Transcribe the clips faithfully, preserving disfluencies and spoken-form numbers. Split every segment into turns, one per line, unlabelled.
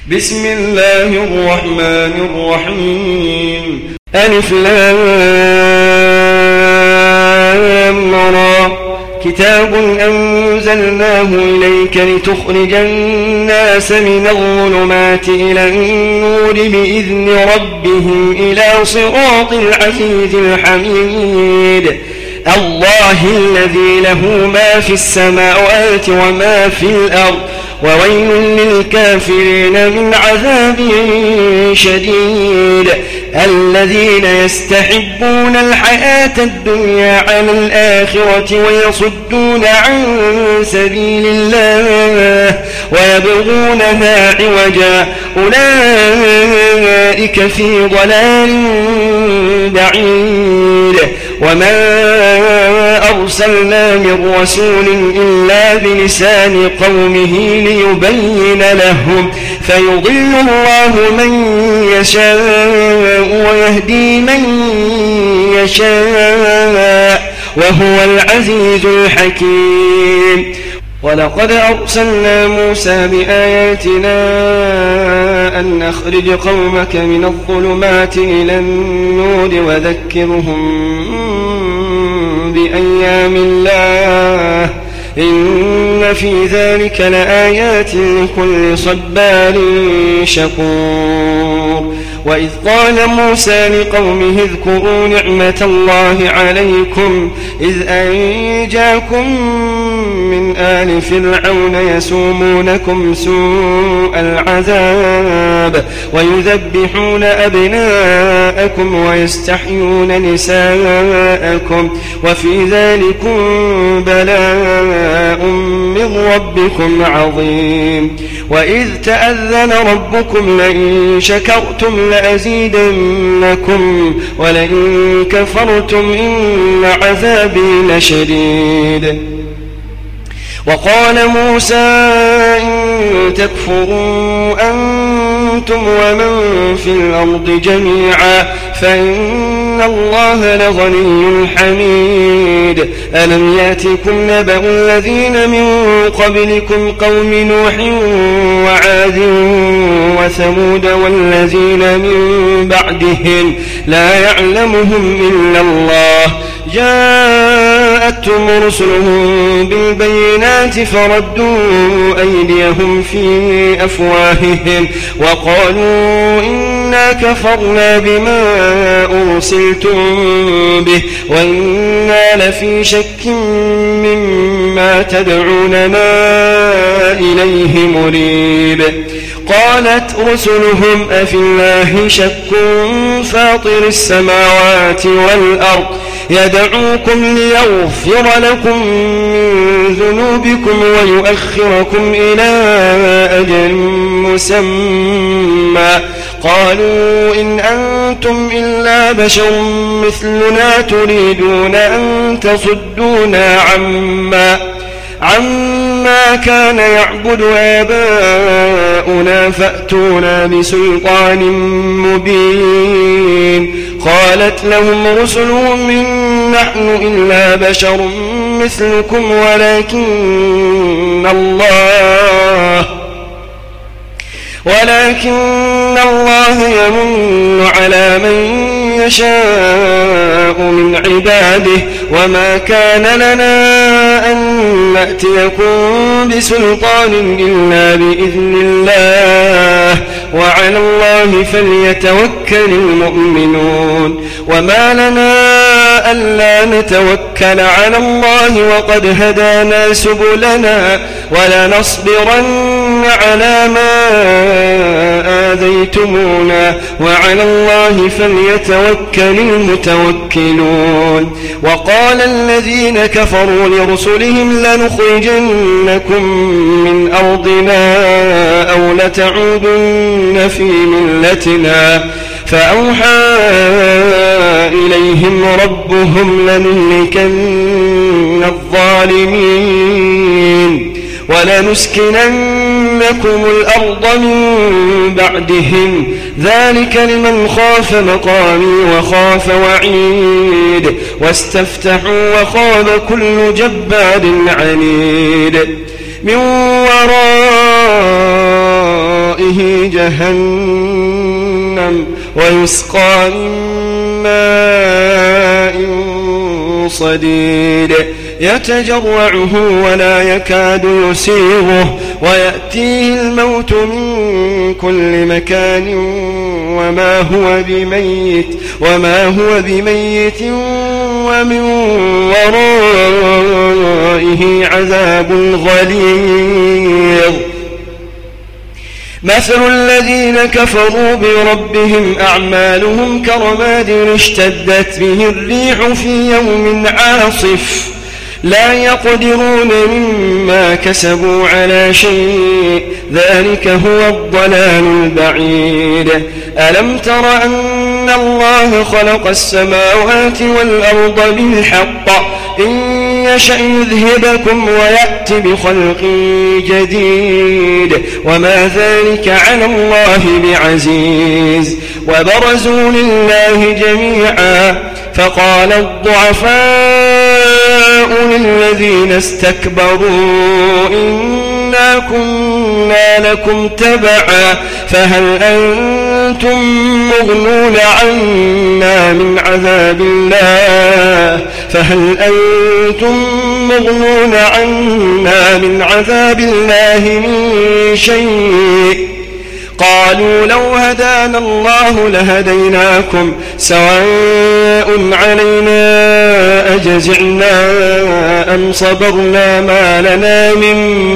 بسم الله الرحمن الرحيم. ألف لام را. كتاب أنزلناه إليك لتخرج الناس من الظلمات إلى النور بإذن ربهم إلى صراط العزيز الحميد. الله الذي له ما في السماوات وما في الأرض، وويل للكافرين من عذاب شديد. الذين يستحبون الحياة الدنيا على الآخرة ويصدون عن سبيل الله ويبغونها عوجا، أولئك في ضلال بعيد. وما أرسلنا من رسول إلا بلسان قومه ليبين لهم، فيضل الله من يشاء ويهدي من يشاء وهو العزيز الحكيم. ولقد أرسلنا موسى بآياتنا أن أخرج قومك من الظلمات إلى النور وذكرهم بأيام الله، إن في ذلك لآيات لكل صبار شكور. وإذ قال موسى لقومه اذكروا نعمة الله عليكم إذ أنجاكم من آل فرعون يسومونكم سوء العذاب ويذبحون أبناءكم ويستحيون نساءكم وفي ذلكم بلاء من ربكم عظيم. وإذ تأذن ربكم لئن شكرتم لأزيدنكم ولئن كفرتم إن عذابي لشديد. وقال موسى إن تكفروا أنتم ومن في الأرض جميعا فإن الله لغني حميد. ألم يأتكم نبأ الذين من قبلكم قوم نوح وعاد وثمود والذين من بعدهم لا يعلمهم إلا الله، جاءتهم رسلهم بالبينات فردوا أيديهم في أفواههم وقالوا إنا كفرنا بما أرسلتم به وإنا لفي شك مما تدعوننا إليه مريب. قالت رسلهم أفي الله شك فاطر السماوات والأرض يدعوكم ليغفر لكم من ذنوبكم ويؤخركم إلى أجل مسمى. قالوا إن أنتم إلا بشر مثلنا تريدون أن تصدونا عما عما كان يعبد آباؤنا فأتونا بسلطان مبين. قالت لهم رسلهم إن نحن إلا بشر مثلكم ولكن الله ولكن الله يمن على من يشاء من عباده وما كان لنا أن نأتيكم بسلطان إلا بإذن الله وعلى الله فليتوكل المؤمنون. وما لنا ألا نتوكل على الله وقد هدانا سبلنا ولنصبرن على ما آذيتمونا وعلى الله فليتوكل المتوكلون. وقال الذين كفروا لرسلهم لنخرجنكم من أرضنا أو لتعودن في ملتنا فأوحى إليهم ربهم لنهلكن الظالمين ولنسكننكم الأرض من بعدهم ذلك لمن خاف مقامي وخاف وعيد. واستفتحوا وخاب كل جبار عنيد. من وراء فوقه جهنم ويسقى من ماء صديد يتجرعه ولا يكاد يسيغه ويأتيه الموت من كل مكان وما هو بميت وما هو بميت ومن ورائه عذاب غليظ. مثل الذين كفروا بربهم أعمالهم كرماد اشتدت به الريح في يوم عاصف لا يقدرون مما كسبوا على شيء ذلك هو الضلال البعيد. ألم تر أن الله خلق السماوات والأرض بالحق إن يشأ يذهبكم ويأتي بخلق جديد وما ذلك على الله بعزيز. وبرزوا لله جميعا فقال الضعفاء للذين استكبروا إنا كنا لكم تبعا فهل أنتم مغنون عنا من عذاب الله فهل أنتم مغنون عنا من عذاب الله من شيء قالوا لو هدانا الله لهديناكم سواء علينا أجزعنا أم صبرنا ما لنا من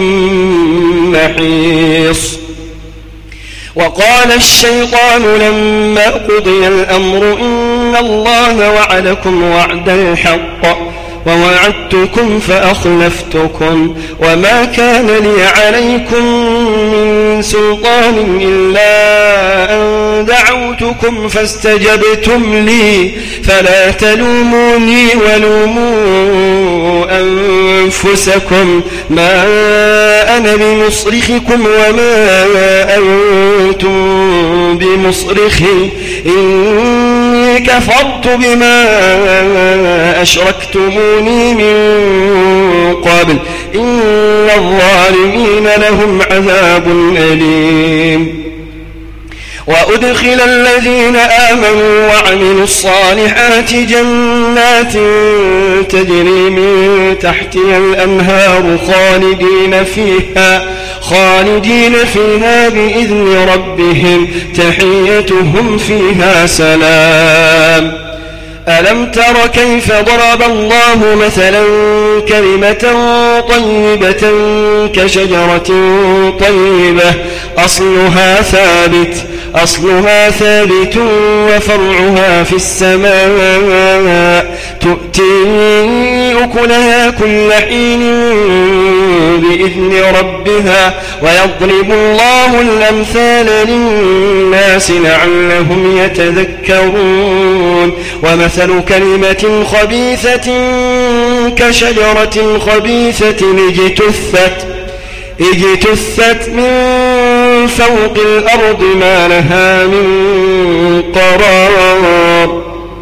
محيص. وقال الشيطان لما قضي الأمر إن الله وعدكم وعد الحق ووعدتكم فأخلفتكم وما كان لي عليكم من سلطان إلا أن دعوتكم فاستجبتم لي فلا تلوموني ولوموا أنفسكم ما أنا بمصرخكم وما أنتم بمصرخي إني كفرت بما أشركتموني من قبل إن الظالمين لهم عذاب أليم. وأدخل الذين آمنوا وعملوا الصالحات جنات تجري من تحتها الأنهار خالدين فيها خالدين فيها بإذن ربهم تحيتهم فيها سلام. ألم تر كيف ضرب الله مثلا كلمة طيبة كشجرة طيبة أصلها ثابت أصلها ثابت وفرعها في السماء تؤتي أكلها كل حين بإذن ربها ويضرب الله الأمثال للناس لعلهم يتذكرون. ومثل كلمة خبيثة كشجرة خبيثة اجتثت اجتثت من فوق الأرض ما لها من قرار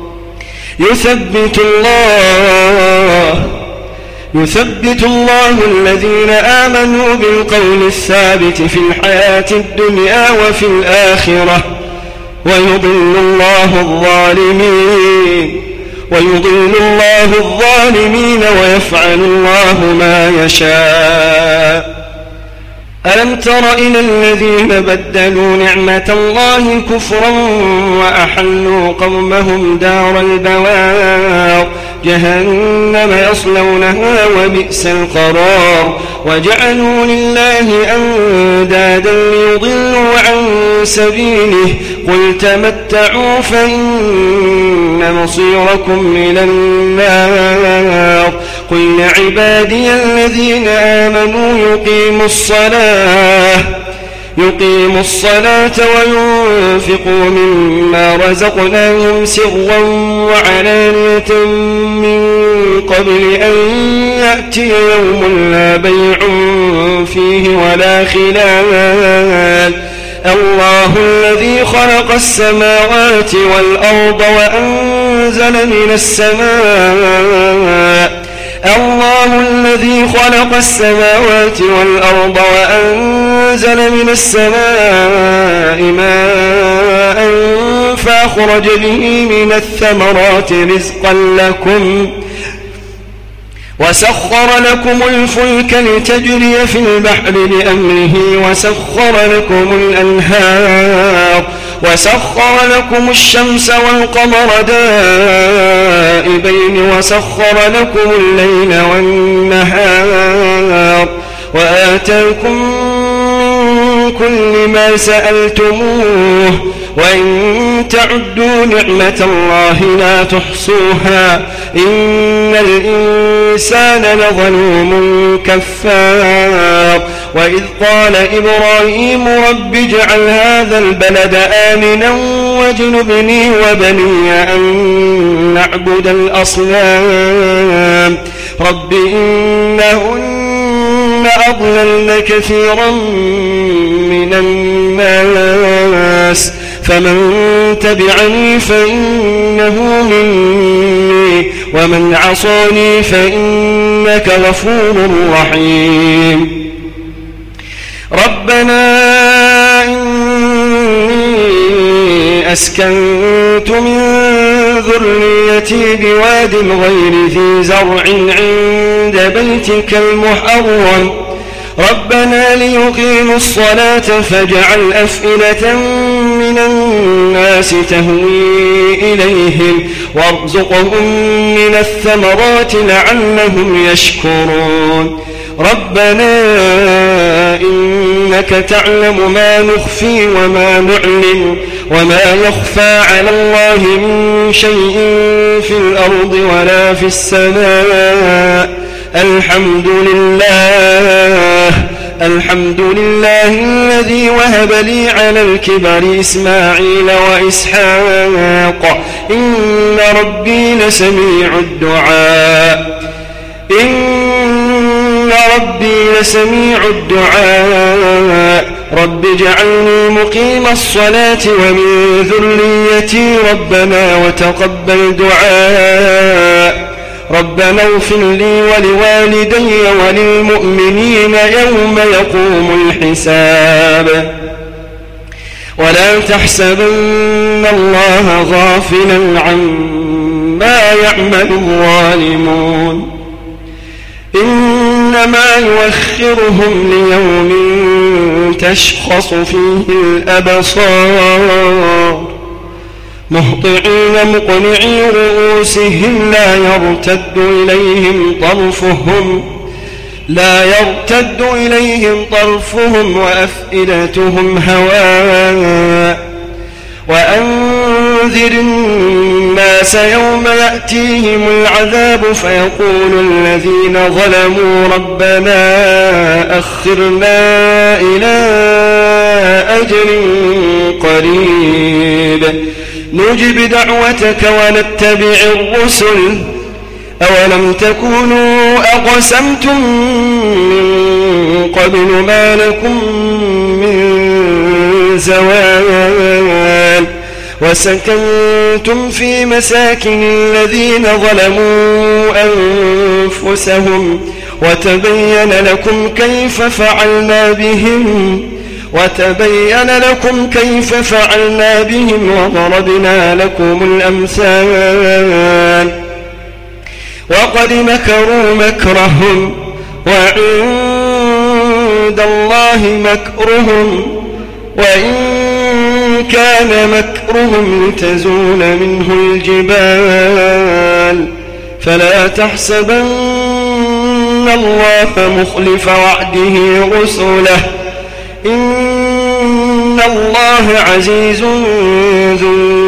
يثبت الله يثبت الله الذين آمنوا بالقول الثابت في الحياة الدنيا وفي الآخرة ويضل الله الظالمين ويضل الله الظالمين ويفعل الله ما يشاء. ألم تر إلى الذين بدلوا نعمة الله كفرا وأحلوا قومهم دار البوار جهنم يصلونها وبئس القرار وجعلوا لله أندادا ليضلوا عن سبيله قل تمتعوا فإن مصيركم إلى النار قل لعبادي الذين آمنوا يقيموا الصلاة يقيموا الصلاة وينفقوا مما رزقناهم سرا وعلانية من قبل أن يأتي يوم لا بيع فيه ولا خلال الله الذي خلق السماوات والأرض وأنزل من السماء الله الذي خلق السماوات والأرض وأنزل من السماء ماء فأخرج به من الثمرات رزقا لكم وسخر لكم الفلك لتجري في البحر بأمره وسخر لكم الأنهار وسخر لكم الشمس والقمر دائبين وسخر لكم الليل والنهار وآتاكم من كل ما سألتموه وإن تعدوا نعمة الله لا تحصوها إن الإنسان لظلوم كفار وإذ قال إبراهيم رب اجعل هذا البلد آمنا واجنبني وبني أن نعبد الأصنام رب إنهن أضللن كثيرا من الناس فمن تبعني فإنه مني ومن عصاني فإنك غفور رحيم ربنا إني أسكنت من ذريتي بواد غير ذي زرع عند بيتك المحرم ربنا ليقيموا الصلاة فاجعل أفئدة من الناس تهوي إليهم وارزقهم من الثمرات لعلهم يشكرون ربنا إنك تعلم ما نخفي وما نعلن وما يخفى على الله من شيء في الأرض ولا في السماء الحمد لله الحمد لله الذي وهب لي على الكبر إسماعيل وإسحاق إن ربي لسميع الدعاء إن ربي لسميع الدعاء رب اجعلني مقيم الصلاة ومن ذريتي ربنا وتقبل دعاء ربنا اغفر لي ولوالدي وللمؤمنين يوم يقوم الحساب ولا تحسبن الله غافلا عما يعمل الظالمون إنما يؤخرهم ليوم تشخص فيه الأبصار مهطعين مقنعي رؤوسهم لا يرتد إليهم طرفهم لا يرتد إليهم طرفهم وأفئدتهم هواء وأنذر الناس يوم يأتيهم العذاب فيقول الذين ظلموا ربنا أخرنا إلى أجل قريب نجب دعوتك ونتبع الرسل أولم تكونوا أقسمتم من قبل ما لكم من زوال وسكنتم في مساكن الذين ظلموا أنفسهم وتبين لكم كيف فعلنا بهم وتبين لكم كيف فعلنا بهم وضربنا لكم الأمثال وقد مكروا مكرهم وعند الله مكرهم وإن كان مكرهم لتزول منه الجبال فلا تحسبن الله مخلف وعده رسله إن الله عزيز ذو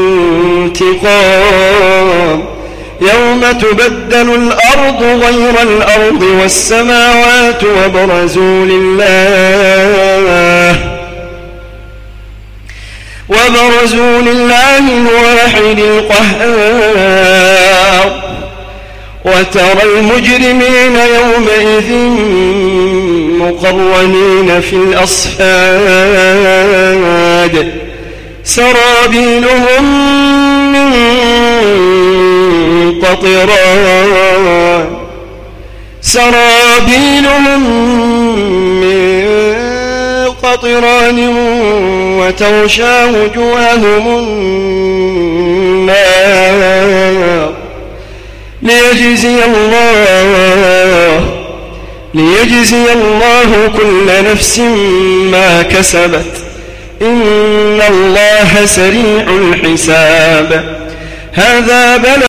انتقام يوم تبدل الأرض غير الأرض والسماوات وبرزوا لله وبرزوا لله الواحد القهار وترى المجرمين يومئذ مقرنين في الأصفاد سرابيلهم من قطران سرابيلهم من قطران وتغشى وجوههم النار ليجزي الله ليجزي الله كل نفس ما كسبت إن الله سريع الحساب. هذا بلغ